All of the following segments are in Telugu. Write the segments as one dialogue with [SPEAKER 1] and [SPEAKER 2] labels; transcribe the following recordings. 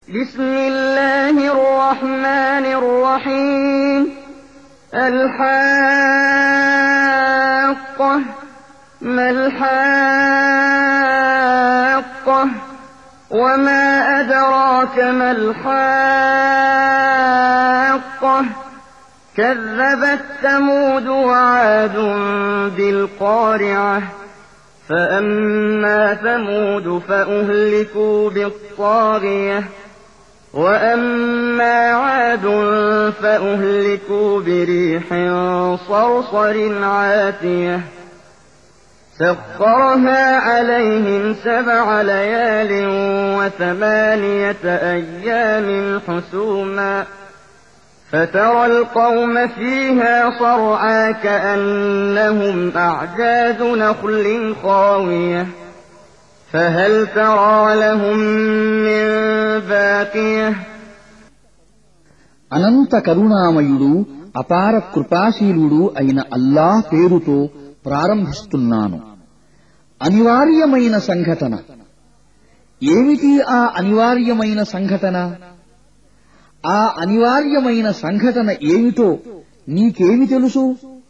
[SPEAKER 1] بسم الله الرحمن الرحيم الحاقة ما الحاقة وما أدراك ما الحاقة كذبت ثمود وعاد بالقارعة فأما ثمود فأهلكوا بالطاغية وأما عاد فأهلكوا بريح صرصر عاتية سخرها عليهم 7 ليال و8 أيام حسوما فترى القوم فيها صرعى كأنهم أعجاز نخل خاوية فهل ترى لهم من باقية
[SPEAKER 2] అనంత కరుణామయుడు అపార కృపాశీలుడు అయిన అల్లాహ్ పేరుతో ప్రారంభిస్తున్నాను. అనివార్యమైన సంఘటన. ఏమిటి ఆ అనివార్యమైన సంఘటన? ఆ అనివార్యమైన సంఘటన ఏమిటో నీకేమి తెలుసు?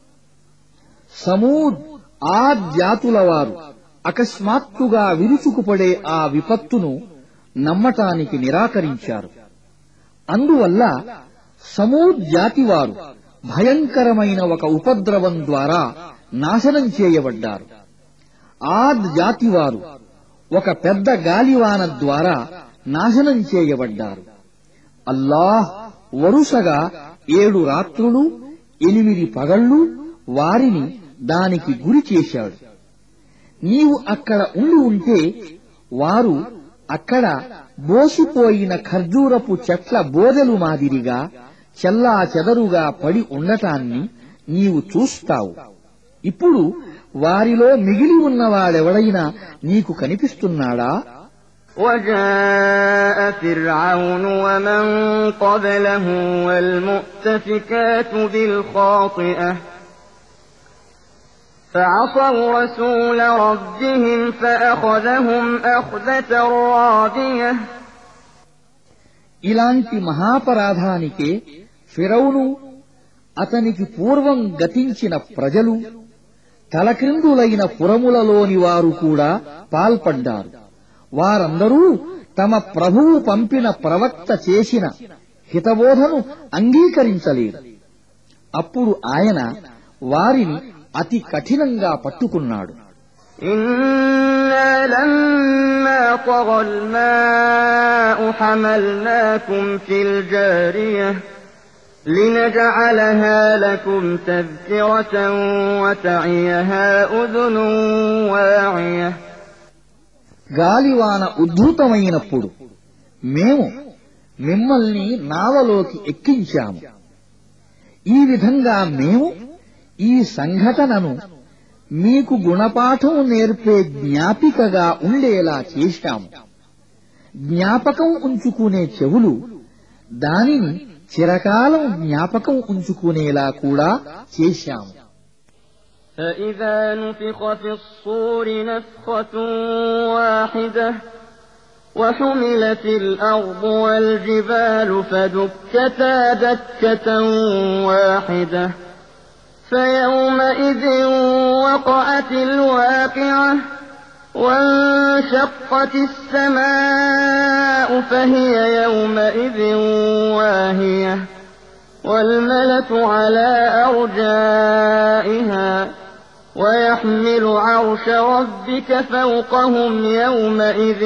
[SPEAKER 2] సమూద్, ఆద్ జాతుల వారు అకస్మాత్తుగా విరుచుకుపడే ఆ విపత్తును నమ్మటానికి నిరాకరించారు. అందువల్ల సమూద్ జాతివారు భయంకరమైన ఒక ఉపద్రవం ద్వారా నాశనం చేయబడ్డారు. ఆద్ జాతివారు ఒక పెద్ద గాలివాన ద్వారా నాశనం చేయబడ్డారు. అల్లాహ్ వరుసగా 7 రాత్రులు 8 పగళ్లు వారిని దానికి గురి చేశాడు. నీవు అక్కడ ఉంటే వారు అక్కడ బోసిపోయిన ఖర్జూరపు చెట్ల బోదెలు మాదిరిగా చెల్లాచెదరుగా పడి ఉండటాన్ని నీవు చూస్తావు. ఇప్పుడు వారిలో మిగిలి ఉన్నవాడెవడైనా నీకు కనిపిస్తున్నాడా?
[SPEAKER 1] وجاء فرعون ومن قبله والمؤتفكات بالخاطئة فعصوا رسول ربهم فأخذهم أخذة رابية
[SPEAKER 2] ఇలాంటి మహాపరాధానికే ఫిరౌను అతనికి పూర్వం గతించిన ప్రజలు తలక్రిందులైన పురములలోని వారు కూడా పాల్పడ్డారు. వారందరూ తమ ప్రభువు పంపిన ప్రవక్త చేసిన హితబోధను అంగీకరించలేదు. అప్పుడు ఆయన వారిని అతి కఠినంగా పట్టుకున్నాడు.
[SPEAKER 1] إنا لما طغى الماء حملناكم في الجارية لنجعلها لكم تذكرة وتعيها أذن واعية
[SPEAKER 2] గాలివాన ఉద్ధృతమైనప్పుడు మేము మిమ్మల్ని నావలోకి ఎక్కించాము. ఈ విధంగా మేము ఈ సంఘటనను మీకు గుణపాఠం నేర్పే జ్ఞాపికగా ఉండేలా చేశాము. జ్ఞాపకం ఉంచుకునే చెవులు దానిని చిరకాలం జ్ఞాపకం ఉంచుకునేలా కూడా చేశాము.
[SPEAKER 1] فإذا نفخ في الصور نفخة واحدة وحملت الأرض والجبال فدكتا دكة واحدة فيومئذ وقعت الواقعة وانشقت السماء فهي يومئذ واهية والملك على أرجائها ويحمل عرش ربك فوقهم يومئذ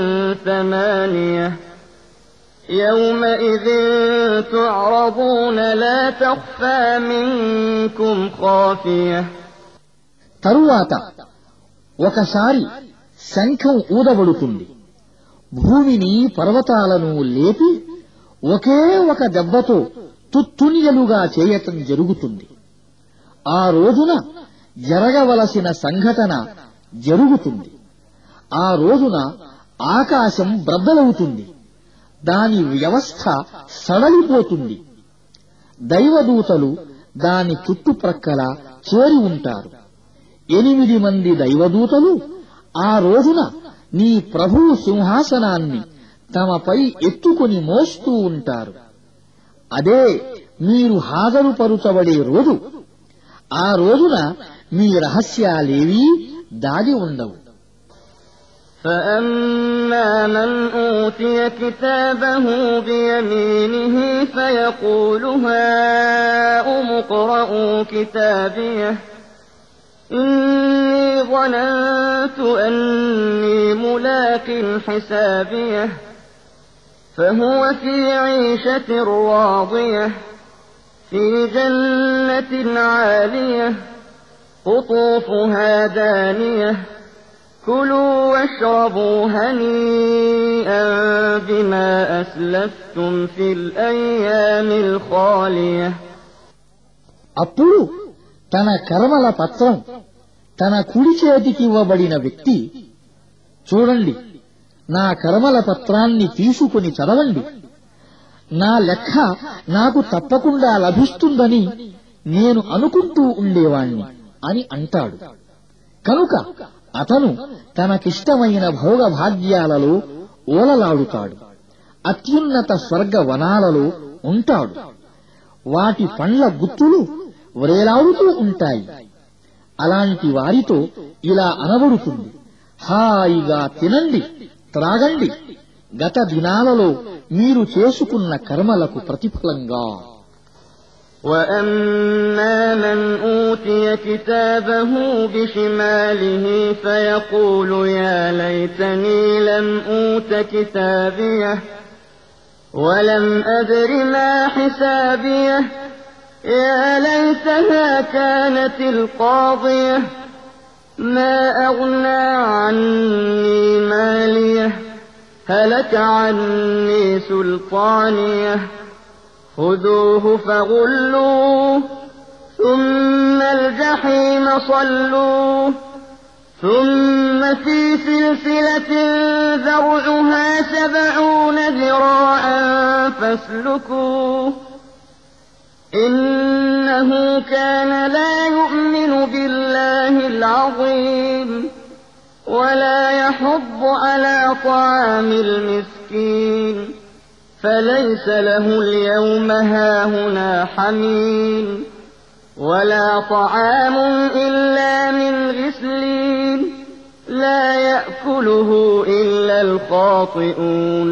[SPEAKER 1] 8 يومئذ تعرضون لا تخفى منكم خافية
[SPEAKER 2] తరువాత ఒకసారి శంఖం ఊదబడుతుంది. భూమిని పర్వతాలను లేపి ఒకే ఒక దెబ్బతో తుత్తునియలుగా చేయటం జరుగుతుంది. ఆ రోజున జరగవలసిన సంఘటన జరుగుతుంది. ఆ రోజున ఆకాశం బ్రద్దలవుతుంది. దాని వ్యవస్థ సడలిపోతుంది. దైవదూతలు దాని చుట్టుప్రక్కల చేరి ఉంటారు. 8 మంది దైవదూతలు ఆ రోజున నీ ప్రభువు సింహాసనాన్ని తమపై ఎత్తుకొని మోస్తూ ఉంటారు. అదే మీరు హాజరుపరుచబడే రోజు. ఆ రోజున మీ రహస్యాలేవీ దాగి ఉండవు.
[SPEAKER 1] فأما من أوتي كتابه بيمينه فيقول هاؤم اقرءوا كتابيه إني ظننت أني ملاق حسابيه فهو في عيشة راضية في جنة عالية قطوفها دانية كلوا واشربوا هنيئا بما أسلفتم في الأيام الخالية.
[SPEAKER 2] అప్పుడు తన కర్మల పత్రం తన కుడి చేతికి ఇవ్వబడిన వ్యక్తి, చూడండి, నా కర్మల పత్రాన్ని తీసుకుని చదవండి, నా లెక్క నాకు తప్పకుండా లభిస్తుందని నేను అనుకుంటూ ఉండేవాణ్ణి అని అంటాడు. కనుక అతను తనకిష్టమైన భోగభాగ్యాలలో ఓలలాడుతాడు. అత్యున్నత స్వర్గ వనాలలో ఉంటాడు. వాటి పండ్ల గుత్తులు వ్రేలాడుతూ ఉంటాయి. అలాంటి వారితో ఇలా అనబడుతుంది, హాయిగా తినండి, త్రాగండి, గత దినాలలో మీరు చేసుకున్న కర్మలకు ప్రతిఫలంగా.
[SPEAKER 1] وَأَمَّا مَنْ أُوتِيَ كِتَابَهُ بِشِمَالِهِ فَيَقُولُ يَا لَيْتَنِي لَمْ أُوتَ كِتَابِيَهْ وَلَمْ أَدْرِ مَا حِسَابِيَهْ يَا لَيْتَهَا كَانَتِ الْقَاضِيَةَ مَا أَغْنَىٰ عَنِّي مَالِيَهْ هَلَكَ عَنِّي سُلْطَانِيَهْ خذوه فغلوه ثم الجحيم صلوه ثم في سلسلة ذرعها 70 ذراعا فاسلكوه إنه كان لا يؤمن بالله العظيم ولا يحض على طعام المسكين فليس له اليوم هاهنا حميم ولا طعام إلا من غسلين لا يأكله إلا الخاطئون.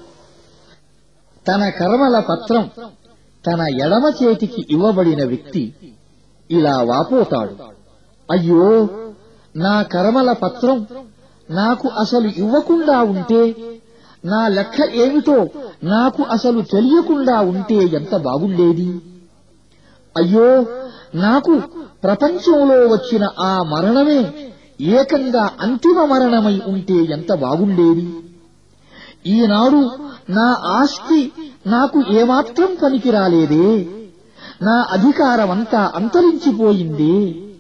[SPEAKER 2] తన కర్మల పత్రం తన ఎడమ చేతికి ఇవ్వబడిన వ్యక్తి ఇలా వాపోతాడు, అయ్యో, నా కర్మల పత్రం నాకు అసలు ఇవ్వకుండా ఉంటే, నా లెక్క ఏమిటో నాకు అసలు తెలియకుండా ఉంటే ఎంత బాగుండేది. అయ్యో, నాకు ప్రపంచంలో వచ్చిన ఆ మరణమే ఏకంగా అంతిమ మరణమై ఉంటే ఎంత బాగుండేది. ఈనాడు నా ఆస్తి నాకు ఏమాత్రం పనికిరాలేదే, నా అధికారమంతా అంతరించిపోయిందే.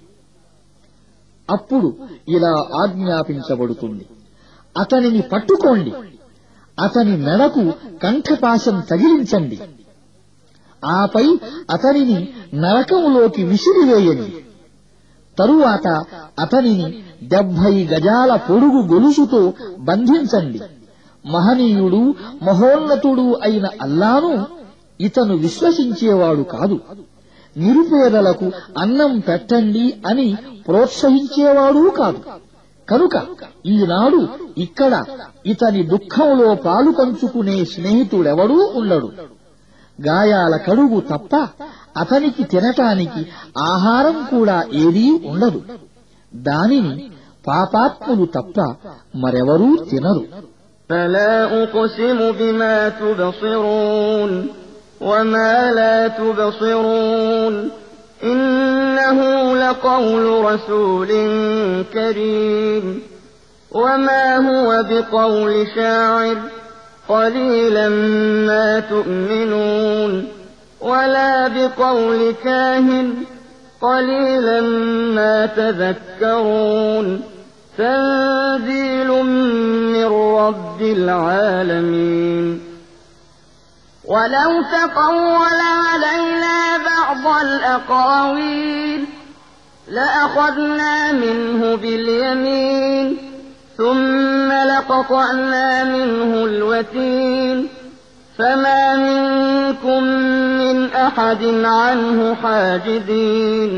[SPEAKER 2] అప్పుడు ఇలా ఆజ్ఞాపించబడుతుంది, అతనిని పట్టుకోండి, అతని మెడకు కంఠపాశం తగిలించండి, ఆపై అతనిని నరకంలోకి విసిరివేయండి. తరువాత అతనిని 70 గజాల పొడుగు గొలుసుతో బంధించండి. మహనీయుడు మహోన్నతుడు అయిన అల్లాను ఇతను విశ్వసించేవాడు కాదు, నిరుపేదలకు అన్నం పెట్టండి అని ప్రోత్సహించేవాడూ కాదు. కనుక ఈనాడు ఇక్కడ ఇతని దుఃఖంలో పాలు పంచుకునే స్నేహితుడెవడూ ఉండడు. గాయాల కడుగు తప్ప అతనికి తినటానికి ఆహారం కూడా ఏదీ ఉండదు. దానిని పాపాత్ములు తప్ప మరెవరూ తినరు.
[SPEAKER 1] فلا أقسم بما تبصرون وما لا تبصرون إنه لقول رسول كريم وما هو بقول شاعر قليلا ما تؤمنون ولا بقول كاهن قليلا ما تذكرون تنزيل من رب العالمين. ولو تقول علينا بعض الأقاويل لأخذنا منه باليمين ثم لقطعنا منه الوتين فما منكم من أحد عنه حاجزين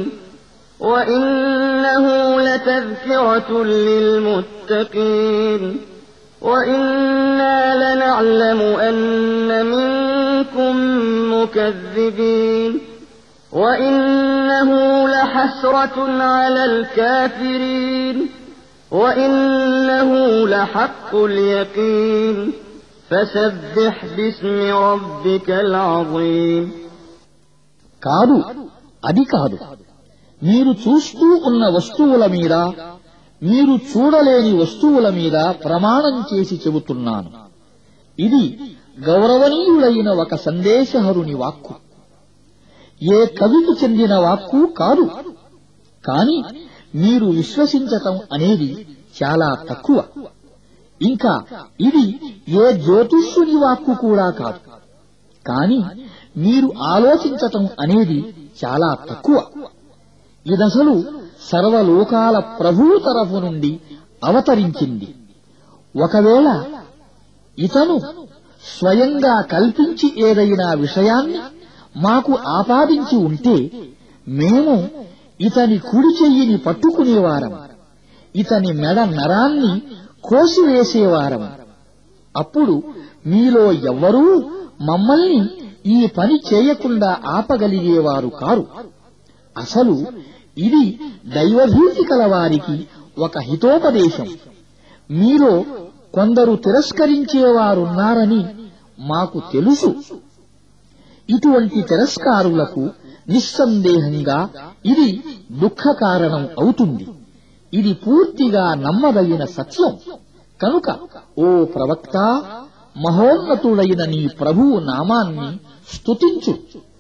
[SPEAKER 1] وإنه لتذكرة للمتقين وإنا لنعلم أن منكم مكذبين وإنه لحسرة على الكافرين وإنه لحق اليقين فسبح باسم ربك العظيم
[SPEAKER 2] కాదు అది కాదు మీరు చూస్తూ ఉన్న వస్తువుల మీద మీరు చూడలేని వస్తువుల మీద ప్రమాణం చేసి చెబుతున్నాను ఇది గౌరవనీయుడైన ఒక సందేశహరుని వాక్కు ఏ కవికి చెందిన వాక్కు కాదు కాని మీరు విశ్వసించటం అనేది చాలా తక్కువ ఇంకా ఇది ఏ జ్యోతిష్యుని వాక్కు కూడా కాదు కాని మీరు ఆలోచించటం అనేది చాలా తక్కువ ఇదసలు సర్వలోకాల ప్రభువు తరఫు నుండి అవతరించింది ఒకవేళ ఇతను స్వయంగా కల్పించి ఏదైనా విషయాన్ని మాకు ఆపాదించి ఉంటే మేము ఇతని కుడి చెయ్యిని పట్టుకునేవారం ఇతని మెడ నరాన్ని కోసివేసేవారం అప్పుడు మీలో ఎవ్వరూ మమ్మల్ని ఈ పని చేయకుండా ఆపగలిగేవారు కారు అసలు ఇది దైవభీతి కలవారికి ఒక హితోపదేశం మీలో కొందరు తిరస్కరించేవారున్నారని మాకు తెలుసు ఇటువంటి తిరస్కారులకు నిస్సందేహంగా ఇది దుఃఖ కారణం అవుతుంది ఇది పూర్తిగా నమ్మదగిన సత్యం కనుక ఓ ప్రవక్త మహోన్నతుడైన నీ ప్రభువు నామాన్ని స్తుతించు